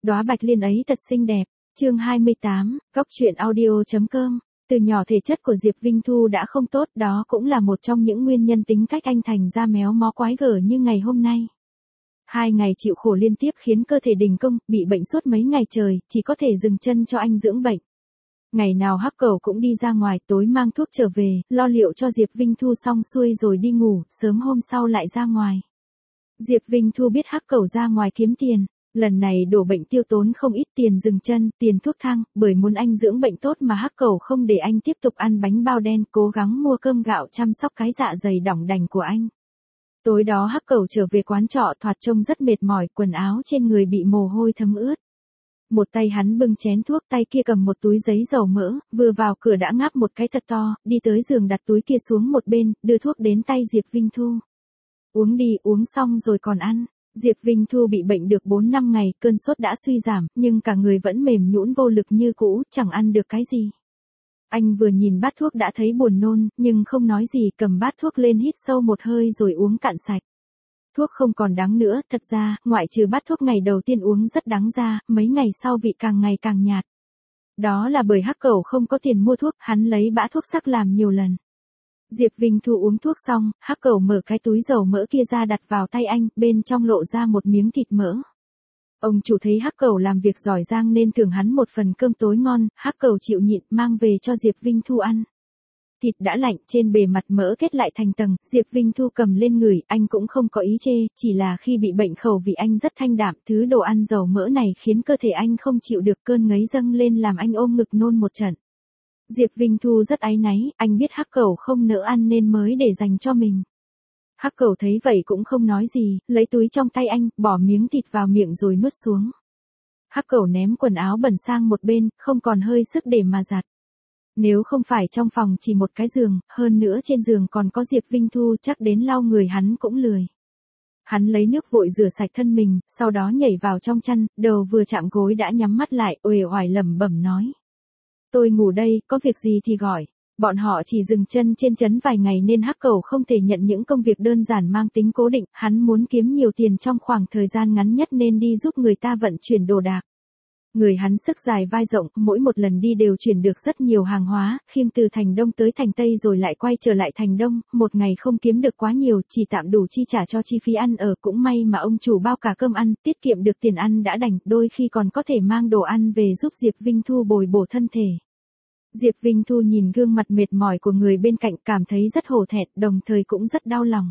Đóa bạch liên ấy thật xinh đẹp. Chương 28, Góc truyện audio.com. Từ nhỏ thể chất của Diệp Vinh Thu đã không tốt, đó cũng là một trong những nguyên nhân tính cách anh thành ra méo mó quái gở như ngày hôm nay. 2 ngày chịu khổ liên tiếp khiến cơ thể đình công, bị bệnh suốt mấy ngày trời, chỉ có thể dừng chân cho anh dưỡng bệnh. Ngày nào Hắc Cẩu cũng đi ra ngoài, tối mang thuốc trở về, lo liệu cho Diệp Vinh Thu xong xuôi rồi đi ngủ, sớm hôm sau lại ra ngoài. Diệp Vinh Thu biết Hắc Cẩu ra ngoài kiếm tiền. Lần này đổ bệnh tiêu tốn không ít tiền dừng chân, tiền thuốc thang, bởi muốn anh dưỡng bệnh tốt mà Hắc Cẩu không để anh tiếp tục ăn bánh bao đen, cố gắng mua cơm gạo chăm sóc cái dạ dày đỏng đành của anh. Tối đó Hắc Cẩu trở về quán trọ thoạt trông rất mệt mỏi, quần áo trên người bị mồ hôi thấm ướt. Một tay hắn bưng chén thuốc, tay kia cầm một túi giấy dầu mỡ, vừa vào cửa đã ngáp một cái thật to, đi tới giường đặt túi kia xuống một bên, đưa thuốc đến tay Diệp Vinh Thu. Uống đi, uống xong rồi còn ăn. Diệp Vinh Thu bị bệnh được 4-5 ngày, cơn sốt đã suy giảm, nhưng cả người vẫn mềm nhũn vô lực như cũ, chẳng ăn được cái gì. Anh vừa nhìn bát thuốc đã thấy buồn nôn, nhưng không nói gì, cầm bát thuốc lên hít sâu một hơi rồi uống cạn sạch. Thuốc không còn đắng nữa, thật ra, ngoại trừ bát thuốc ngày đầu tiên uống rất đắng ra, mấy ngày sau vị càng ngày càng nhạt. Đó là bởi Hắc Cẩu không có tiền mua thuốc, hắn lấy bã thuốc sắc làm nhiều lần. Diệp Vinh Thu uống thuốc xong, Hắc Cẩu mở cái túi dầu mỡ kia ra đặt vào tay anh, bên trong lộ ra một miếng thịt mỡ. Ông chủ thấy Hắc Cẩu làm việc giỏi giang nên thưởng hắn một phần cơm tối ngon, Hắc Cẩu chịu nhịn mang về cho Diệp Vinh Thu ăn. Thịt đã lạnh, trên bề mặt mỡ kết lại thành tầng, Diệp Vinh Thu cầm lên ngửi, anh cũng không có ý chê, chỉ là khi bị bệnh khẩu vị anh rất thanh đạm, thứ đồ ăn dầu mỡ này khiến cơ thể anh không chịu được, cơn ngấy dâng lên làm anh ôm ngực nôn một trận. Diệp Vinh Thu rất áy náy, anh biết Hắc Cẩu không nỡ ăn nên mới để dành cho mình. Hắc Cẩu thấy vậy cũng không nói gì, lấy túi trong tay anh, bỏ miếng thịt vào miệng rồi nuốt xuống. Hắc Cẩu ném quần áo bẩn sang một bên, không còn hơi sức để mà giặt. Nếu không phải trong phòng chỉ một cái giường, hơn nữa trên giường còn có Diệp Vinh Thu, chắc đến lau người hắn cũng lười. Hắn lấy nước vội rửa sạch thân mình, sau đó nhảy vào trong chăn, đầu vừa chạm gối đã nhắm mắt lại, uể oải lẩm bẩm nói. Tôi ngủ đây, có việc gì thì gọi. Bọn họ chỉ dừng chân trên trấn vài ngày nên Hắc Cẩu không thể nhận những công việc đơn giản mang tính cố định, hắn muốn kiếm nhiều tiền trong khoảng thời gian ngắn nhất nên đi giúp người ta vận chuyển đồ đạc. Người hắn sức dài vai rộng, mỗi một lần đi đều chuyển được rất nhiều hàng hóa, khiêng từ thành Đông tới thành Tây rồi lại quay trở lại thành Đông, một ngày không kiếm được quá nhiều, chỉ tạm đủ chi trả cho chi phí ăn ở, cũng may mà ông chủ bao cả cơm ăn, tiết kiệm được tiền ăn đã đành, đôi khi còn có thể mang đồ ăn về giúp Diệp Vinh Thu bồi bổ thân thể. Diệp Vinh Thu nhìn gương mặt mệt mỏi của người bên cạnh cảm thấy rất hổ thẹn, đồng thời cũng rất đau lòng.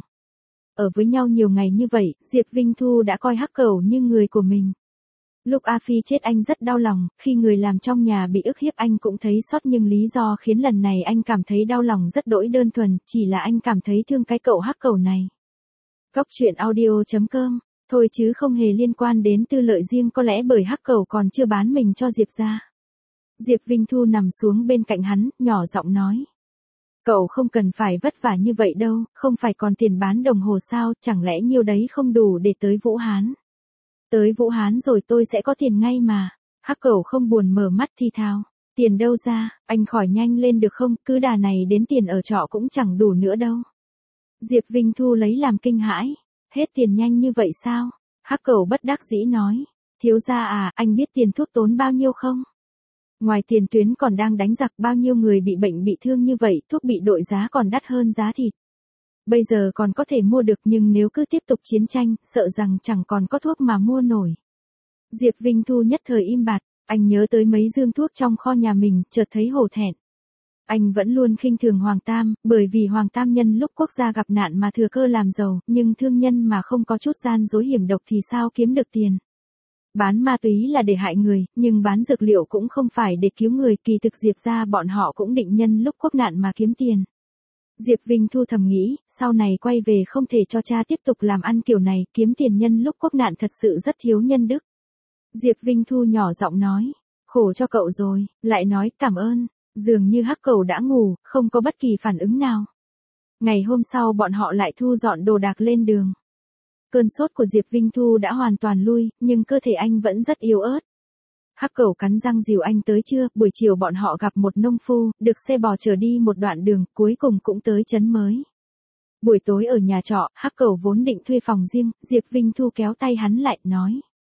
Ở với nhau nhiều ngày như vậy, Diệp Vinh Thu đã coi Hắc Cẩu như người của mình. Lúc A Phi chết anh rất đau lòng, khi người làm trong nhà bị ức hiếp anh cũng thấy xót, nhưng lý do khiến lần này anh cảm thấy đau lòng rất đỗi đơn thuần, chỉ là anh cảm thấy thương cái cậu Hắc Cẩu này. Góc truyện audio.com, thôi chứ không hề liên quan đến tư lợi riêng, có lẽ bởi Hắc Cẩu còn chưa bán mình cho Diệp gia. Diệp Vinh Thu nằm xuống bên cạnh hắn, nhỏ giọng nói. Cậu không cần phải vất vả như vậy đâu, không phải còn tiền bán đồng hồ sao, chẳng lẽ nhiêu đấy không đủ để tới Vũ Hán. Tới Vũ Hán rồi tôi sẽ có tiền ngay mà. Hắc Cẩu không buồn mở mắt thì thào. Tiền đâu ra, anh khỏi nhanh lên được không, cứ đà này đến tiền ở trọ cũng chẳng đủ nữa đâu. Diệp Vinh Thu lấy làm kinh hãi. Hết tiền nhanh như vậy sao? Hắc Cẩu bất đắc dĩ nói. Thiếu gia à, anh biết tiền thuốc tốn bao nhiêu không? Ngoài tiền tuyến còn đang đánh giặc, bao nhiêu người bị bệnh bị thương như vậy, thuốc bị đội giá còn đắt hơn giá thịt. Bây giờ còn có thể mua được nhưng nếu cứ tiếp tục chiến tranh, sợ rằng chẳng còn có thuốc mà mua nổi. Diệp Vinh Thu nhất thời im bặt, anh nhớ tới mấy dương thuốc trong kho nhà mình, chợt thấy hổ thẹn. Anh vẫn luôn khinh thường Hoàng Tam, bởi vì Hoàng Tam nhân lúc quốc gia gặp nạn mà thừa cơ làm giàu, nhưng thương nhân mà không có chút gian dối hiểm độc thì sao kiếm được tiền. Bán ma túy là để hại người, nhưng bán dược liệu cũng không phải để cứu người, kỳ thực Diệp gia bọn họ cũng định nhân lúc quốc nạn mà kiếm tiền. Diệp Vinh Thu thầm nghĩ, sau này quay về không thể cho cha tiếp tục làm ăn kiểu này, kiếm tiền nhân lúc quốc nạn thật sự rất thiếu nhân đức. Diệp Vinh Thu nhỏ giọng nói, khổ cho cậu rồi, lại nói cảm ơn, dường như Hắc Cẩu đã ngủ, không có bất kỳ phản ứng nào. Ngày hôm sau bọn họ lại thu dọn đồ đạc lên đường. Cơn sốt của Diệp Vinh Thu đã hoàn toàn lui, nhưng cơ thể anh vẫn rất yếu ớt. Hắc Cẩu cắn răng dìu anh tới trưa, buổi chiều bọn họ gặp một nông phu, được xe bò chở đi một đoạn đường, cuối cùng cũng tới trấn mới. Buổi tối ở nhà trọ, Hắc Cẩu vốn định thuê phòng riêng, Diệp Vinh Thu kéo tay hắn lại, nói.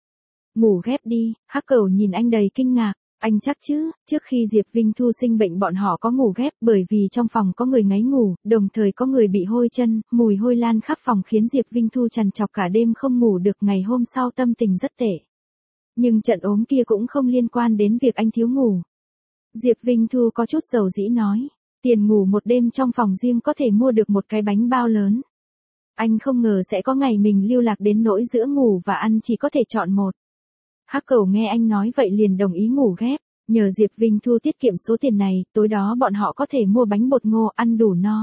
Ngủ ghép đi, Hắc Cẩu nhìn anh đầy kinh ngạc. Anh chắc chứ, trước khi Diệp Vinh Thu sinh bệnh bọn họ có ngủ ghép bởi vì trong phòng có người ngáy ngủ, đồng thời có người bị hôi chân, mùi hôi lan khắp phòng khiến Diệp Vinh Thu trằn trọc cả đêm không ngủ được, ngày hôm sau tâm tình rất tệ. Nhưng trận ốm kia cũng không liên quan đến việc anh thiếu ngủ. Diệp Vinh Thu có chút dầu dĩ nói, tiền ngủ một đêm trong phòng riêng có thể mua được một cái bánh bao lớn. Anh không ngờ sẽ có ngày mình lưu lạc đến nỗi giữa ngủ và ăn chỉ có thể chọn một. Hắc Cẩu nghe anh nói vậy liền đồng ý ngủ ghép, nhờ Diệp Vinh Thu tiết kiệm số tiền này, tối đó bọn họ có thể mua bánh bột ngô ăn đủ no.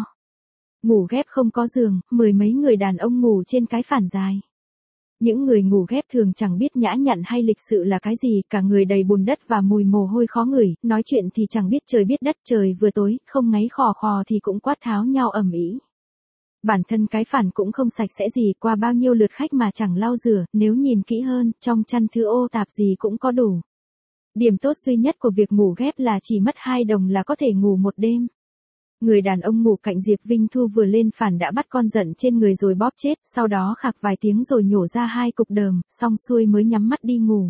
Ngủ ghép không có giường, mười mấy người đàn ông ngủ trên cái phản dài. Những người ngủ ghép thường chẳng biết nhã nhặn hay lịch sự là cái gì, cả người đầy bùn đất và mùi mồ hôi khó ngửi, nói chuyện thì chẳng biết trời biết đất, trời vừa tối, không ngáy khò khò thì cũng quát tháo nhau ầm ĩ. Bản thân cái phản cũng không sạch sẽ gì, qua bao nhiêu lượt khách mà chẳng lau rửa, nếu nhìn kỹ hơn, trong chăn thứ ô tạp gì cũng có đủ. Điểm tốt duy nhất của việc ngủ ghép là chỉ mất 2 đồng là có thể ngủ một đêm. Người đàn ông ngủ cạnh Diệp Vinh Thu vừa lên phản đã bắt con giận trên người rồi bóp chết, sau đó khạc vài tiếng rồi nhổ ra 2 cục đờm, xong xuôi mới nhắm mắt đi ngủ.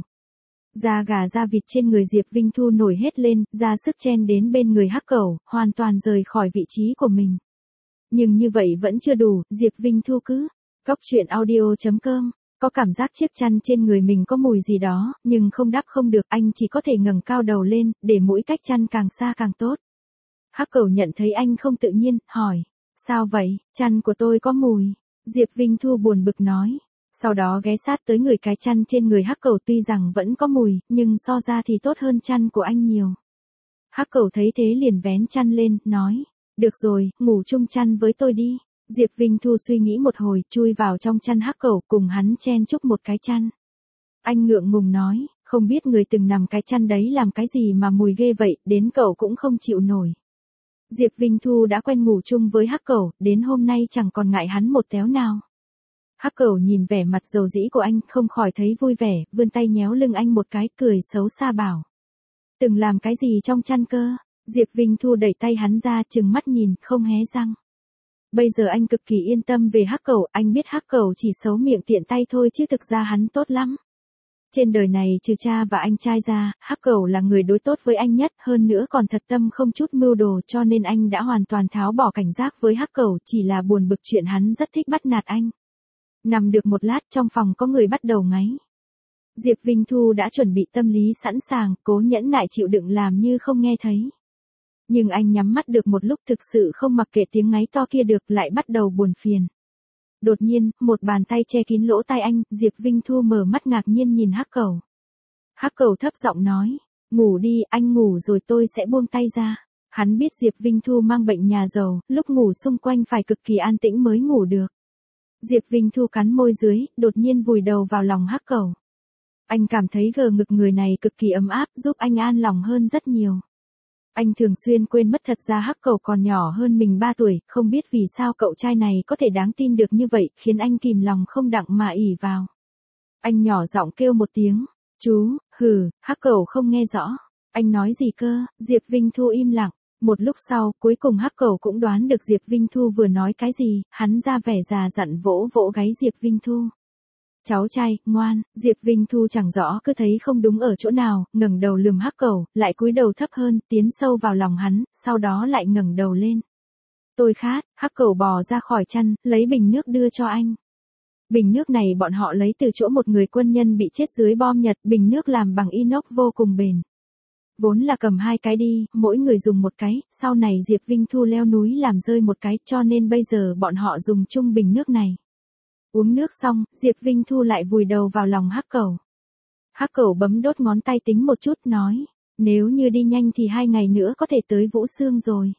Da gà da vịt trên người Diệp Vinh Thu nổi hết lên, ra sức chen đến bên người Hắc Cẩu, hoàn toàn rời khỏi vị trí của mình. Nhưng như vậy vẫn chưa đủ, Diệp Vinh Thu cứ cóc truyện audio.com, có cảm giác chiếc chăn trên người mình có mùi gì đó, nhưng không đáp không được, anh chỉ có thể ngẩng cao đầu lên, để mũi cách chăn càng xa càng tốt. Hắc Cẩu nhận thấy anh không tự nhiên, hỏi, sao vậy, chăn của tôi có mùi. Diệp Vinh Thu buồn bực nói, sau đó ghé sát tới người cái chăn trên người Hắc Cẩu, tuy rằng vẫn có mùi, nhưng so ra thì tốt hơn chăn của anh nhiều. Hắc Cẩu thấy thế liền vén chăn lên, nói, được rồi, ngủ chung chăn với tôi đi. Diệp Vinh Thu suy nghĩ một hồi, chui vào trong chăn Hắc Cẩu, cùng hắn chen chúc một cái chăn. Anh ngượng ngùng nói, không biết người từng nằm cái chăn đấy làm cái gì mà mùi ghê vậy, đến cậu cũng không chịu nổi. Diệp Vinh Thu đã quen ngủ chung với Hắc Cẩu, đến hôm nay chẳng còn ngại hắn một téo nào. Hắc Cẩu nhìn vẻ mặt dầu dĩ của anh, không khỏi thấy vui vẻ, vươn tay nhéo lưng anh một cái, cười xấu xa bảo. Từng làm cái gì trong chăn cơ? Diệp Vinh Thu đẩy tay hắn ra, trừng mắt nhìn, không hé răng. Bây giờ anh cực kỳ yên tâm về Hắc Cẩu, anh biết Hắc Cẩu chỉ xấu miệng tiện tay thôi chứ thực ra hắn tốt lắm. Trên đời này trừ cha và anh trai ra, Hắc Cẩu là người đối tốt với anh nhất, hơn nữa còn thật tâm không chút mưu đồ, cho nên anh đã hoàn toàn tháo bỏ cảnh giác với Hắc Cẩu, chỉ là buồn bực chuyện hắn rất thích bắt nạt anh. Nằm được một lát, trong phòng có người bắt đầu ngáy. Diệp Vinh Thu đã chuẩn bị tâm lý sẵn sàng, cố nhẫn nại chịu đựng làm như không nghe thấy. Nhưng anh nhắm mắt được một lúc thực sự không mặc kệ tiếng ngáy to kia được, lại bắt đầu buồn phiền. Đột nhiên, một bàn tay che kín lỗ tai anh, Diệp Vinh Thu mở mắt ngạc nhiên nhìn Hắc Cẩu. Hắc Cẩu thấp giọng nói, ngủ đi, anh ngủ rồi tôi sẽ buông tay ra. Hắn biết Diệp Vinh Thu mang bệnh nhà giàu, lúc ngủ xung quanh phải cực kỳ an tĩnh mới ngủ được. Diệp Vinh Thu cắn môi dưới, đột nhiên vùi đầu vào lòng Hắc Cẩu. Anh cảm thấy gờ ngực người này cực kỳ ấm áp, giúp anh an lòng hơn rất nhiều. Anh thường xuyên quên mất thật ra Hắc Cẩu còn nhỏ hơn mình 3 tuổi, không biết vì sao cậu trai này có thể đáng tin được như vậy, khiến anh kìm lòng không đặng mà ỉ vào. Anh nhỏ giọng kêu một tiếng, chú, hừ, Hắc Cẩu không nghe rõ. Anh nói gì cơ? Diệp Vinh Thu im lặng. Một lúc sau, cuối cùng Hắc Cẩu cũng đoán được Diệp Vinh Thu vừa nói cái gì, hắn ra vẻ già dặn vỗ vỗ gáy Diệp Vinh Thu. Cháu trai, ngoan. Diệp Vinh Thu chẳng rõ cứ thấy không đúng ở chỗ nào, ngẩng đầu lườm Hắc Cẩu, lại cúi đầu thấp hơn, tiến sâu vào lòng hắn, sau đó lại ngẩng đầu lên. Tôi khát. Hắc Cẩu bò ra khỏi chăn, lấy bình nước đưa cho anh. Bình nước này bọn họ lấy từ chỗ một người quân nhân bị chết dưới bom Nhật, bình nước làm bằng inox vô cùng bền. Vốn là cầm 2 cái đi, mỗi người dùng một cái, sau này Diệp Vinh Thu leo núi làm rơi một cái, cho nên bây giờ bọn họ dùng chung bình nước này. Uống nước xong, Diệp Vinh Thu lại vùi đầu vào lòng Hắc Cẩu. Hắc Cẩu bấm đốt ngón tay tính một chút nói, nếu như đi nhanh thì 2 ngày nữa có thể tới Vũ Xương rồi.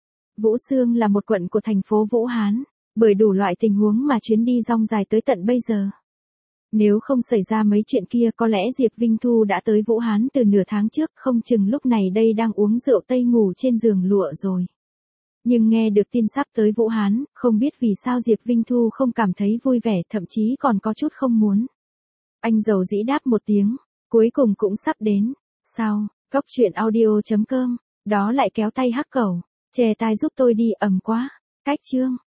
Vũ Xương là một quận của thành phố Vũ Hán, bởi đủ loại tình huống mà chuyến đi dong dài tới tận bây giờ. Nếu không xảy ra mấy chuyện kia có lẽ Diệp Vinh Thu đã tới Vũ Hán từ nửa tháng trước, không chừng lúc này đây đang uống rượu tây ngủ trên giường lụa rồi. Nhưng nghe được tin sắp tới Vũ Hán, không biết vì sao Diệp Vinh Thu không cảm thấy vui vẻ, thậm chí còn có chút không muốn. Anh dầu dĩ đáp một tiếng, cuối cùng cũng sắp đến. Sao, cóc truyện audio.com, đó lại kéo tay Hắc Cẩu, che tai giúp tôi đi, ầm quá. Cách chương.